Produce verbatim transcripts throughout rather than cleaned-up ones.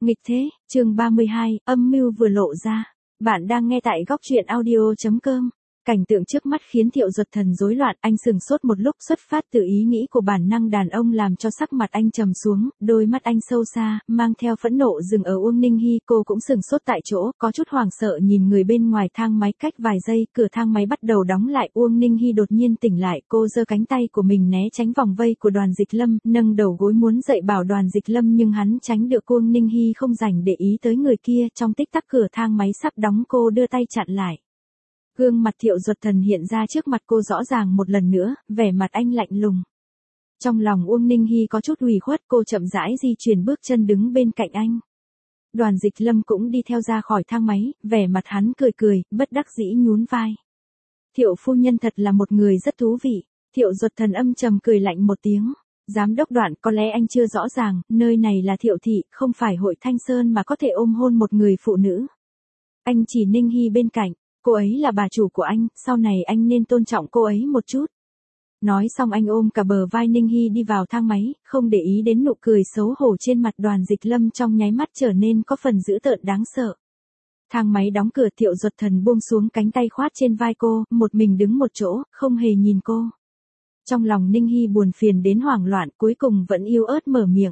Nghịch thế, chương ba mươi hai, âm mưu vừa lộ ra. Bạn đang nghe tại góc truyện audio chấm com. Cảnh tượng trước mắt khiến Thiệu Duật Thần rối loạn, anh sừng sốt một lúc, xuất phát từ ý nghĩ của bản năng đàn ông làm cho sắc mặt anh trầm xuống, đôi mắt anh sâu xa, mang theo phẫn nộ dừng ở Uông Ninh Hi. Cô cũng sừng sốt tại chỗ, có chút hoảng sợ nhìn người bên ngoài thang máy. Cách vài giây, cửa thang máy bắt đầu đóng lại. Uông Ninh Hi đột nhiên tỉnh lại, cô giơ cánh tay của mình né tránh vòng vây của Đoàn Dịch Lâm, nâng đầu gối muốn dậy bảo Đoàn Dịch Lâm nhưng hắn tránh được. Uông Ninh Hi không dành để ý tới người kia, trong tích tắc cửa thang máy sắp đóng, cô đưa tay chặn lại. Gương mặt Thiệu Duật Thần hiện ra trước mặt cô rõ ràng một lần nữa, vẻ mặt anh lạnh lùng. Trong lòng Uông Ninh Hi có chút ủy khuất, cô chậm rãi di chuyển bước chân đứng bên cạnh anh. Đoàn Dịch Lâm cũng đi theo ra khỏi thang máy, vẻ mặt hắn cười cười, bất đắc dĩ nhún vai. Thiệu phu nhân thật là một người rất thú vị. Thiệu Duật Thần âm trầm cười lạnh một tiếng. Giám đốc Đoạn, có lẽ anh chưa rõ ràng, nơi này là Thiệu thị, không phải Hội Thanh Sơn mà có thể ôm hôn một người phụ nữ. Anh chỉ Ninh Hi bên cạnh. Cô ấy là bà chủ của anh, sau này anh nên tôn trọng cô ấy một chút. Nói xong anh ôm cả bờ vai Ninh Hi đi vào thang máy, không để ý đến nụ cười xấu hổ trên mặt Đoàn Dịch Lâm, trong nháy mắt trở nên có phần dữ tợn đáng sợ. Thang máy đóng cửa, Thiệu Duật Thần buông xuống cánh tay khoát trên vai cô, một mình đứng một chỗ, không hề nhìn cô. Trong lòng Ninh Hi buồn phiền đến hoảng loạn, cuối cùng vẫn yếu ớt mở miệng.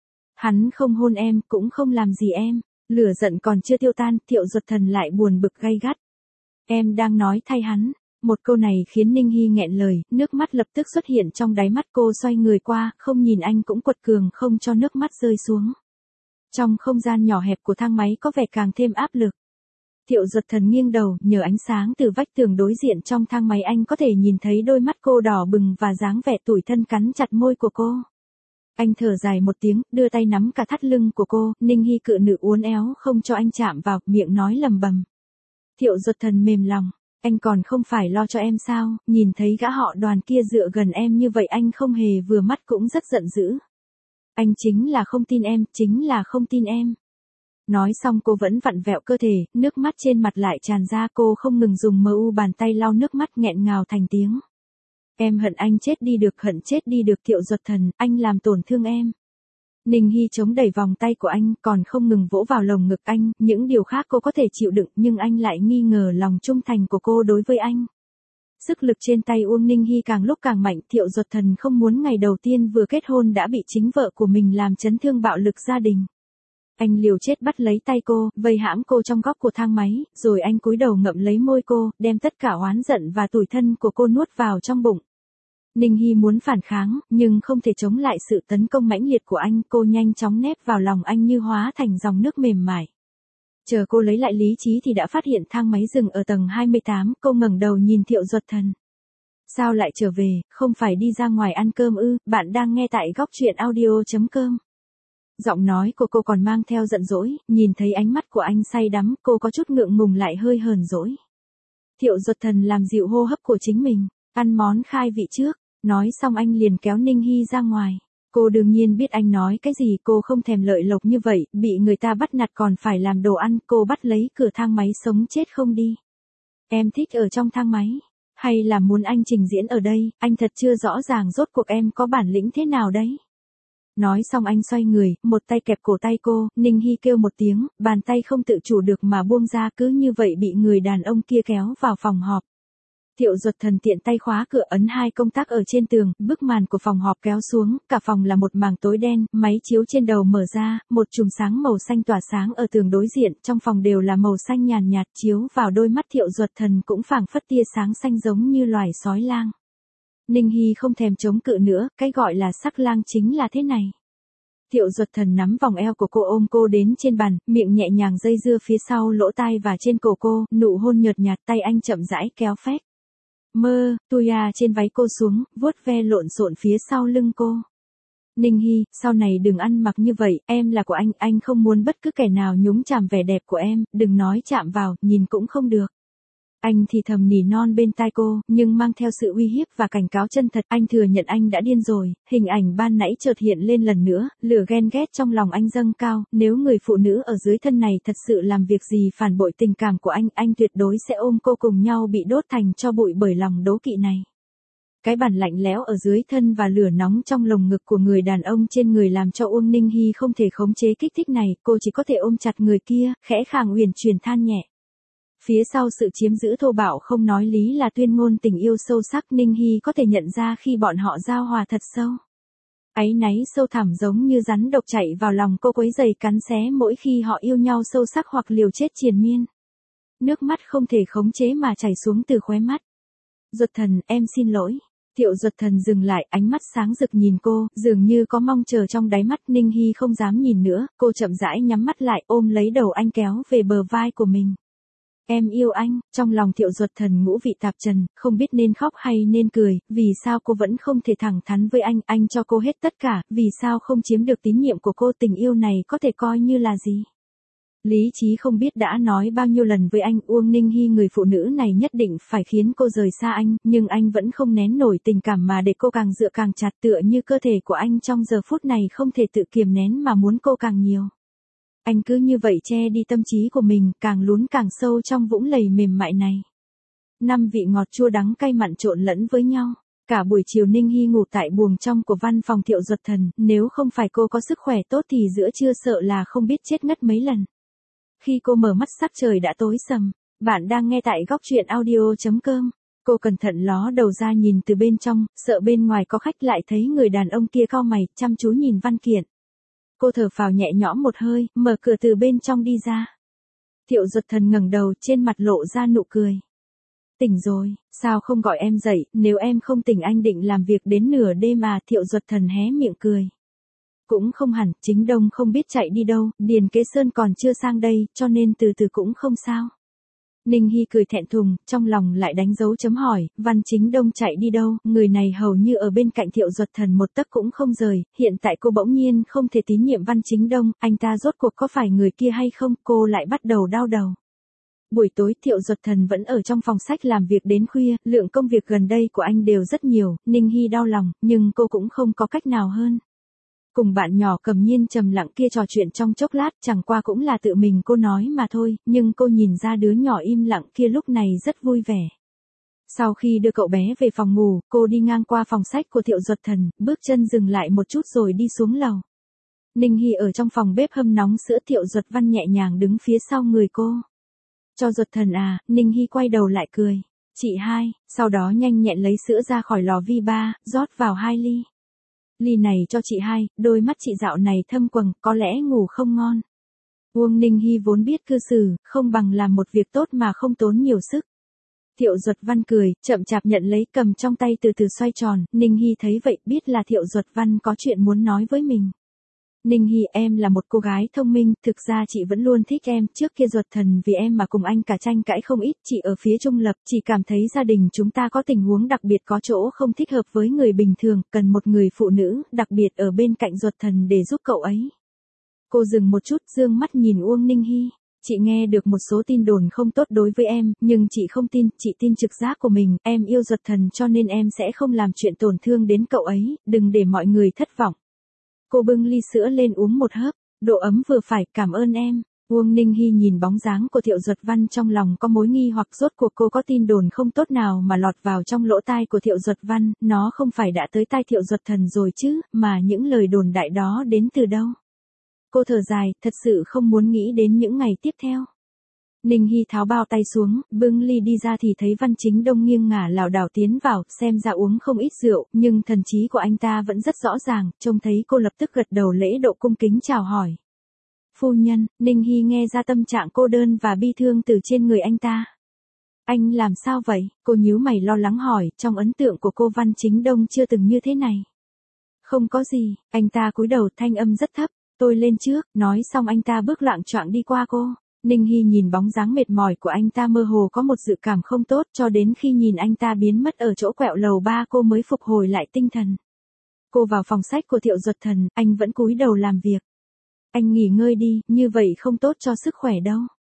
Hắn không hôn em, cũng không làm gì em. Lửa giận còn chưa tiêu tan, Thiệu Duật Thần lại buồn bực gay gắt. Em đang nói thay hắn. Một câu này khiến Ninh Hi nghẹn lời, nước mắt lập tức xuất hiện trong đáy mắt. Cô xoay người qua, không nhìn anh cũng quật cường không cho nước mắt rơi xuống. Trong không gian nhỏ hẹp của thang máy có vẻ càng thêm áp lực. Thiệu Duật Thần nghiêng đầu, nhờ ánh sáng từ vách tường đối diện trong thang máy anh có thể nhìn thấy đôi mắt cô đỏ bừng và dáng vẻ tủi thân cắn chặt môi của cô. Anh thở dài một tiếng, đưa tay nắm cả thắt lưng của cô. Ninh Hi cự nữ uốn éo không cho anh chạm vào, miệng nói lầm bầm. Thiệu Duật Thần mềm lòng, anh còn không phải lo cho em sao, nhìn thấy gã họ Đoàn kia dựa gần em như vậy anh không hề vừa mắt cũng rất giận dữ. Anh chính là không tin em, chính là không tin em. Nói xong cô vẫn vặn vẹo cơ thể, nước mắt trên mặt lại tràn ra, cô không ngừng dùng mờ u bàn tay lau nước mắt nghẹn ngào thành tiếng. Em hận anh chết đi được, hận chết đi được Thiệu Duật Thần, anh làm tổn thương em. Ninh Hi chống đẩy vòng tay của anh, còn không ngừng vỗ vào lồng ngực anh, những điều khác cô có thể chịu đựng nhưng anh lại nghi ngờ lòng trung thành của cô đối với anh. Sức lực trên tay Uông Ninh Hi càng lúc càng mạnh, Thiệu Duật Thần không muốn ngày đầu tiên vừa kết hôn đã bị chính vợ của mình làm chấn thương bạo lực gia đình. Anh liều chết bắt lấy tay cô, vây hãm cô trong góc của thang máy, rồi anh cúi đầu ngậm lấy môi cô, đem tất cả oán giận và tủi thân của cô nuốt vào trong bụng. Ninh Hi muốn phản kháng, nhưng không thể chống lại sự tấn công mãnh liệt của anh, cô nhanh chóng nép vào lòng anh như hóa thành dòng nước mềm mại. Chờ cô lấy lại lý trí thì đã phát hiện thang máy dừng ở tầng hai mươi tám, cô ngẩng đầu nhìn Thiệu Duật Thần. Sao lại trở về, không phải đi ra ngoài ăn cơm ư? Bạn đang nghe tại góc truyện audio chấm com. Giọng nói của cô còn mang theo giận dỗi, nhìn thấy ánh mắt của anh say đắm, cô có chút ngượng ngùng lại hơi hờn dỗi. Thiệu Duật Thần làm dịu hô hấp của chính mình, ăn món khai vị trước. Nói xong anh liền kéo Ninh Hi ra ngoài. Cô đương nhiên biết anh nói cái gì, cô không thèm lợi lộc như vậy, bị người ta bắt nạt còn phải làm đồ ăn, cô bắt lấy cửa thang máy sống chết không đi. Em thích ở trong thang máy, hay là muốn anh trình diễn ở đây, anh thật chưa rõ ràng rốt cuộc em có bản lĩnh thế nào đấy. Nói xong anh xoay người, một tay kẹp cổ tay cô, Ninh Hi kêu một tiếng, bàn tay không tự chủ được mà buông ra, cứ như vậy bị người đàn ông kia kéo vào phòng họp. Thiệu Duật Thần tiện tay khóa cửa, ấn hai công tắc ở trên tường, bức màn của phòng họp kéo xuống, cả phòng là một màng tối đen, máy chiếu trên đầu mở ra, một chùm sáng màu xanh tỏa sáng ở tường đối diện, trong phòng đều là màu xanh nhàn nhạt, chiếu vào đôi mắt Thiệu Duật Thần cũng phảng phất tia sáng xanh giống như loài sói lang. Ninh Hi không thèm chống cự nữa, cái gọi là sắc lang chính là thế này. Thiệu Duật Thần nắm vòng eo của cô ôm cô đến trên bàn, miệng nhẹ nhàng dây dưa phía sau lỗ tai và trên cổ cô, nụ hôn nhợt nhạt, tay anh chậm rãi kéo phép. Mơ, tôi à trên váy cô xuống, vuốt ve lộn xộn phía sau lưng cô. Ninh Hi, sau này đừng ăn mặc như vậy, em là của anh, anh không muốn bất cứ kẻ nào nhúng chàm vẻ đẹp của em, đừng nói chạm vào, nhìn cũng không được. Anh thì thầm nỉ non bên tai cô, nhưng mang theo sự uy hiếp và cảnh cáo chân thật. Anh thừa nhận anh đã điên rồi, hình ảnh ban nãy chợt hiện lên lần nữa, lửa ghen ghét trong lòng anh dâng cao, nếu người phụ nữ ở dưới thân này thật sự làm việc gì phản bội tình cảm của anh, anh tuyệt đối sẽ ôm cô cùng nhau bị đốt thành tro bụi bởi lòng đố kỵ này. Cái bản lạnh lẽo ở dưới thân và lửa nóng trong lồng ngực của người đàn ông trên người làm cho Uông Ninh Hy không thể khống chế kích thích này, cô chỉ có thể ôm chặt người kia, khẽ khàng uyển chuyển than nhẹ. Phía sau sự chiếm giữ thô bạo không nói lý là tuyên ngôn tình yêu sâu sắc, Ninh Hy có thể nhận ra khi bọn họ giao hòa thật sâu. Áy náy sâu thẳm giống như rắn độc chạy vào lòng cô, quấy rầy cắn xé mỗi khi họ yêu nhau sâu sắc hoặc liều chết triền miên. Nước mắt không thể khống chế mà chảy xuống từ khóe mắt. Duật Thần, em xin lỗi. Thiệu Duật Thần dừng lại, ánh mắt sáng rực nhìn cô, dường như có mong chờ trong đáy mắt. Ninh Hy không dám nhìn nữa, cô chậm rãi nhắm mắt lại, ôm lấy đầu anh kéo về bờ vai của mình. Em yêu anh. Trong lòng Thiệu Duật Thần ngũ vị tạp trần, không biết nên khóc hay nên cười, vì sao cô vẫn không thể thẳng thắn với anh, anh cho cô hết tất cả, vì sao không chiếm được tín nhiệm của cô, tình yêu này có thể coi như là gì? Lý trí không biết đã nói bao nhiêu lần với anh, Uông Ninh Hy người phụ nữ này nhất định phải khiến cô rời xa anh, nhưng anh vẫn không nén nổi tình cảm mà để cô càng dựa càng chặt, tựa như cơ thể của anh trong giờ phút này không thể tự kiềm nén mà muốn cô càng nhiều. Anh cứ như vậy che đi tâm trí của mình, càng lún càng sâu trong vũng lầy mềm mại này. Năm vị ngọt chua đắng cay mặn trộn lẫn với nhau. Cả buổi chiều Ninh Hy ngủ tại buồng trong của văn phòng Thiệu Duật Thần, nếu không phải cô có sức khỏe tốt thì giữa trưa sợ là không biết chết ngất mấy lần. Khi cô mở mắt sắc trời đã tối sầm. Bạn đang nghe tại góc truyện audio chấm com. Cô cẩn thận ló đầu ra nhìn từ bên trong, sợ bên ngoài có khách lại thấy người đàn ông kia cau mày, chăm chú nhìn văn kiện. Cô thở phào nhẹ nhõm một hơi, mở cửa từ bên trong đi ra. Thiệu Duật Thần ngẩng đầu, trên mặt lộ ra nụ cười. Tỉnh rồi, sao không gọi em dậy, nếu em không tỉnh anh định làm việc đến nửa đêm à? Thiệu Duật Thần hé miệng cười. Cũng không hẳn, Chính Đông không biết chạy đi đâu, Điền Kế Sơn còn chưa sang đây, cho nên từ từ cũng không sao. Ninh Hy cười thẹn thùng, trong lòng lại đánh dấu chấm hỏi, Văn Chính Đông chạy đi đâu, người này hầu như ở bên cạnh Thiệu Duật Thần một tấc cũng không rời, hiện tại cô bỗng nhiên không thể tín nhiệm Văn Chính Đông, anh ta rốt cuộc có phải người kia hay không, cô lại bắt đầu đau đầu. Buổi tối Thiệu Duật Thần vẫn ở trong phòng sách làm việc đến khuya, lượng công việc gần đây của anh đều rất nhiều, Ninh Hy đau lòng, nhưng cô cũng không có cách nào hơn. Cùng bạn nhỏ Cầm Nhiên trầm lặng kia trò chuyện trong chốc lát, chẳng qua cũng là tự mình cô nói mà thôi, nhưng cô nhìn ra đứa nhỏ im lặng kia lúc này rất vui vẻ. Sau khi đưa cậu bé về phòng ngủ, cô đi ngang qua phòng sách của Thiệu Duật Thần, bước chân dừng lại một chút rồi đi xuống lầu. Ninh Hy ở trong phòng bếp hâm nóng sữa, Thiệu Duật Văn nhẹ nhàng đứng phía sau người cô. Cho Duật Thần à? Ninh Hy quay đầu lại cười. Chị hai, sau đó nhanh nhẹn lấy sữa ra khỏi lò vi ba, rót vào hai ly. Ly này cho chị hai, đôi mắt chị dạo này thâm quầng, có lẽ ngủ không ngon. Uông Ninh Hy vốn biết cư xử, không bằng làm một việc tốt mà không tốn nhiều sức. Thiệu Duật Văn cười, chậm chạp nhận lấy, cầm trong tay từ từ xoay tròn, Ninh Hy thấy vậy biết là Thiệu Duật Văn có chuyện muốn nói với mình. Ninh Hy, em là một cô gái thông minh, thực ra chị vẫn luôn thích em, trước kia Duật Thần vì em mà cùng anh cả tranh cãi không ít, chị ở phía trung lập, chị cảm thấy gia đình chúng ta có tình huống đặc biệt, có chỗ không thích hợp với người bình thường, cần một người phụ nữ, đặc biệt ở bên cạnh Duật Thần để giúp cậu ấy. Cô dừng một chút, dương mắt nhìn Uông Ninh Hy. Chị nghe được một số tin đồn không tốt đối với em, nhưng chị không tin, chị tin trực giác của mình, em yêu Duật Thần cho nên em sẽ không làm chuyện tổn thương đến cậu ấy, đừng để mọi người thất vọng. Cô bưng ly sữa lên uống một hớp, độ ấm vừa phải, cảm ơn em. Uông Ninh Hy nhìn bóng dáng của Thiệu Duật Văn trong lòng có mối nghi hoặc, rốt cuộc cô có tin đồn không tốt nào mà lọt vào trong lỗ tai của Thiệu Duật Văn, nó không phải đã tới tai Thiệu Duật Thần rồi chứ, mà những lời đồn đại đó đến từ đâu. Cô thở dài, thật sự không muốn nghĩ đến những ngày tiếp theo. Ninh Hy tháo bao tay xuống, bưng ly đi ra thì thấy Văn Chính Đông nghiêng ngả lảo đảo tiến vào, xem ra uống không ít rượu, nhưng thần trí của anh ta vẫn rất rõ ràng, trông thấy cô lập tức gật đầu lễ độ cung kính chào hỏi. Phu nhân, Ninh Hy nghe ra tâm trạng cô đơn và bi thương từ trên người anh ta. Anh làm sao vậy? Cô nhíu mày lo lắng hỏi, trong ấn tượng của cô Văn Chính Đông chưa từng như thế này. Không có gì, anh ta cúi đầu, thanh âm rất thấp, tôi lên trước, nói xong anh ta bước loạng choạng đi qua cô. Ninh Hy nhìn bóng dáng mệt mỏi của anh ta mơ hồ có một dự cảm không tốt, cho đến khi nhìn anh ta biến mất ở chỗ quẹo lầu ba cô mới phục hồi lại tinh thần. Cô vào phòng sách của Thiệu Duật Thần, anh vẫn cúi đầu làm việc. Anh nghỉ ngơi đi, như vậy không tốt cho sức khỏe đâu.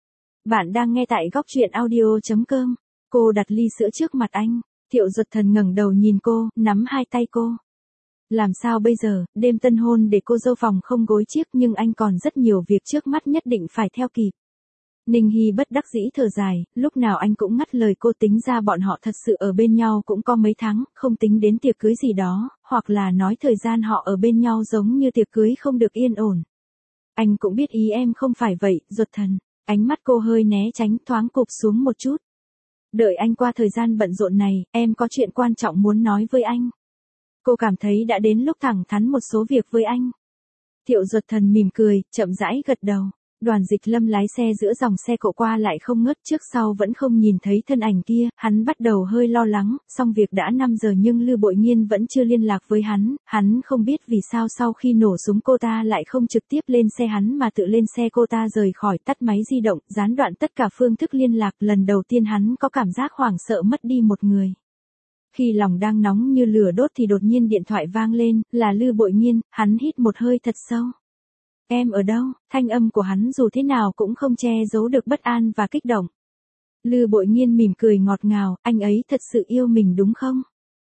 Bạn đang nghe tại góc truyện audio chấm com. Cô đặt ly sữa trước mặt anh. Thiệu Duật Thần ngẩng đầu nhìn cô, nắm hai tay cô. Làm sao bây giờ, đêm tân hôn để cô dâu phòng không gối chiếc, nhưng anh còn rất nhiều việc trước mắt nhất định phải theo kịp. Ninh Hy bất đắc dĩ thở dài, lúc nào anh cũng ngắt lời cô, tính ra bọn họ thật sự ở bên nhau cũng có mấy tháng, không tính đến tiệc cưới gì đó, hoặc là nói thời gian họ ở bên nhau giống như tiệc cưới không được yên ổn. Anh cũng biết ý em không phải vậy, Duật Thần. Ánh mắt cô hơi né tránh, thoáng cụp xuống một chút. Đợi anh qua thời gian bận rộn này, em có chuyện quan trọng muốn nói với anh. Cô cảm thấy đã đến lúc thẳng thắn một số việc với anh. Thiệu Duật Thần mỉm cười, chậm rãi gật đầu. Đoàn Dịch Lâm lái xe giữa dòng xe cộ qua lại không ngớt, trước sau vẫn không nhìn thấy thân ảnh kia, hắn bắt đầu hơi lo lắng, xong việc đã năm giờ nhưng Lư Bội Nghiên vẫn chưa liên lạc với hắn, hắn không biết vì sao sau khi nổ súng cô ta lại không trực tiếp lên xe hắn mà tự lên xe cô ta rời khỏi, tắt máy di động, gián đoạn tất cả phương thức liên lạc, lần đầu tiên hắn có cảm giác hoảng sợ mất đi một người. Khi lòng đang nóng như lửa đốt thì đột nhiên điện thoại vang lên, là Lư Bội Nghiên, hắn hít một hơi thật sâu. Em ở đâu? Thanh âm của hắn dù thế nào cũng không che giấu được bất an và kích động. Lư Bội Nghiên mỉm cười ngọt ngào, anh ấy thật sự yêu mình đúng không?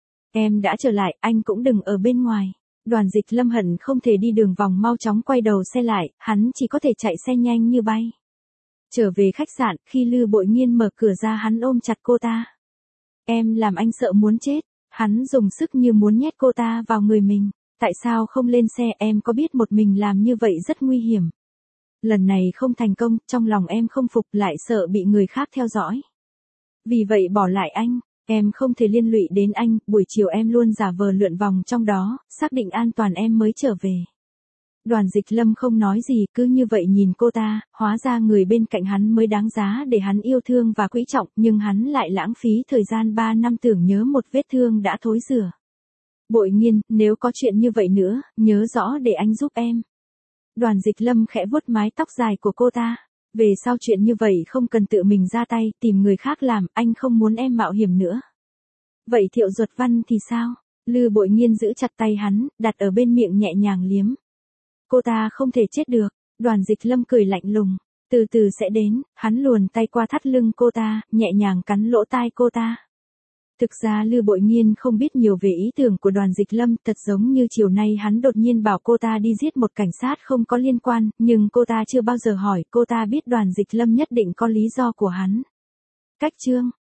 Em đã trở lại, anh cũng đừng ở bên ngoài. Đoàn Dịch Lâm hận không thể đi đường vòng, mau chóng quay đầu xe lại, hắn chỉ có thể chạy xe nhanh như bay. Trở về khách sạn, khi Lư Bội Nghiên mở cửa ra hắn ôm chặt cô ta. Em làm anh sợ muốn chết, hắn dùng sức như muốn nhét cô ta vào người mình. Tại sao không lên xe, em có biết một mình làm như vậy rất nguy hiểm. Lần này không thành công, trong lòng em không phục, lại sợ bị người khác theo dõi. Vì vậy bỏ lại anh, em không thể liên lụy đến anh, buổi chiều em luôn giả vờ lượn vòng trong đó, xác định an toàn em mới trở về. Đoàn Dịch Lâm không nói gì, cứ như vậy nhìn cô ta, hóa ra người bên cạnh hắn mới đáng giá để hắn yêu thương và quý trọng, nhưng hắn lại lãng phí thời gian ba năm tưởng nhớ một vết thương đã thối rữa. Bội Nghiên, nếu có chuyện như vậy nữa, nhớ rõ để anh giúp em. Đoàn Dịch Lâm khẽ vuốt mái tóc dài của cô ta. Về sau chuyện như vậy không cần tự mình ra tay, tìm người khác làm, anh không muốn em mạo hiểm nữa. Vậy Thiệu Duật Văn thì sao? Lư Bội Nghiên giữ chặt tay hắn, đặt ở bên miệng nhẹ nhàng liếm. Cô ta không thể chết được. Đoàn Dịch Lâm cười lạnh lùng. Từ từ sẽ đến, hắn luồn tay qua thắt lưng cô ta, nhẹ nhàng cắn lỗ tai cô ta. Thực ra Lư Bội Nghiên không biết nhiều về ý tưởng của Đoàn Dịch Lâm, thật giống như chiều nay hắn đột nhiên bảo cô ta đi giết một cảnh sát không có liên quan, nhưng cô ta chưa bao giờ hỏi, cô ta biết Đoàn Dịch Lâm nhất định có lý do của hắn. Cách chương